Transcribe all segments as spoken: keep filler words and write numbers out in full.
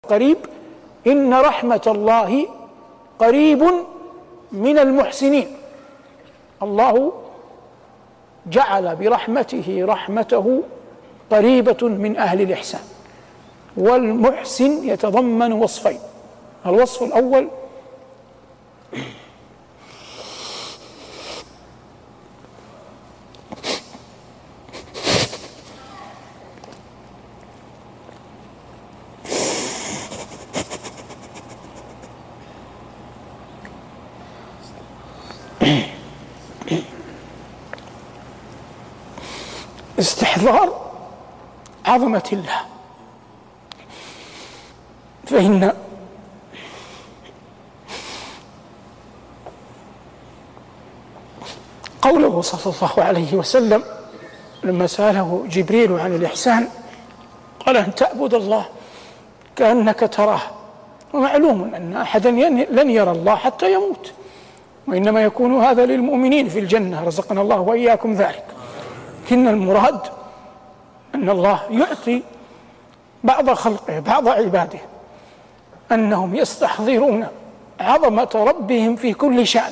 قريب، إن رحمة الله قريب من المحسنين. الله جعل برحمته رحمته قريبة من أهل الإحسان، والمحسن يتضمن وصفين. الوصف الأول استحضار عظمة الله، فإن قوله صلى الله عليه وسلم لما سأله جبريل عن الإحسان قال: أن تعبد الله كأنك تراه. ومعلوم أن أحدا لن يرى الله حتى يموت، وإنما يكون هذا للمؤمنين في الجنة، رزقنا الله وإياكم ذلك. إن المراد أن الله يعطي بعض خلقه بعض عباده أنهم يستحضرون عظمة ربهم في كل شأن،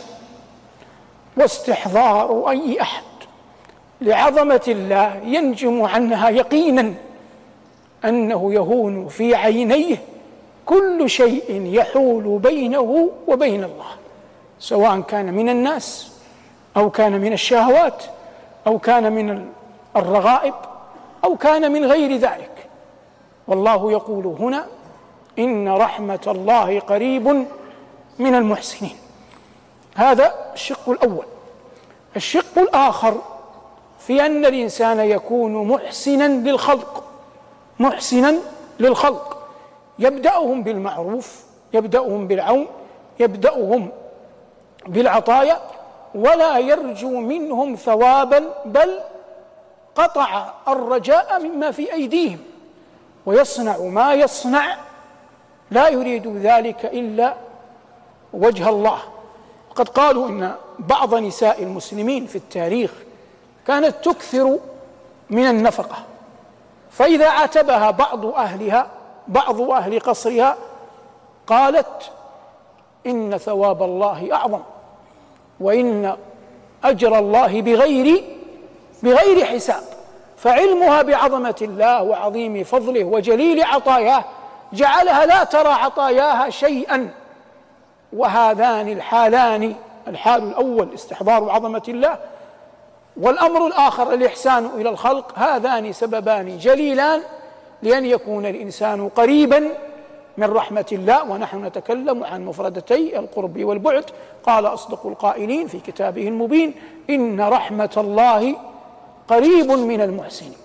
واستحضار أي أحد لعظمة الله ينجم عنها يقينا أنه يهون في عينيه كل شيء يحول بينه وبين الله، سواء كان من الناس أو كان من الشهوات أو كان من الرغائب أو كان من غير ذلك. والله يقول هنا: إن رحمة الله قريب من المحسنين. هذا الشق الأول. الشق الآخر في أن الإنسان يكون محسنا للخلق، محسنا للخلق، يبدأهم بالمعروف، يبدأهم بالعون، يبدأهم بالعطايا، ولا يرجو منهم ثوابا، بل قطع الرجاء مما في أيديهم، ويصنع ما يصنع لا يريد ذلك إلا وجه الله. وقد قالوا إن بعض نساء المسلمين في التاريخ كانت تكثر من النفقة، فإذا عاتبها بعض أهلها بعض أهل قصرها قالت: إن ثواب الله أعظم، وإن أجر الله بغير بغير حساب. فعلمها بعظمة الله وعظيم فضله وجليل عطاياه جعلها لا ترى عطاياها شيئا. وهذان الحالان، الحال الأول استحضار عظمة الله، والأمر الآخر الإحسان إلى الخلق، هذان سببان جليلان لأن يكون الإنسان قريبا من رحمة الله. ونحن نتكلم عن مفردتي القرب والبعد. قال أصدق القائلين في كتابه المبين: إن رحمة الله قريب من المحسنين.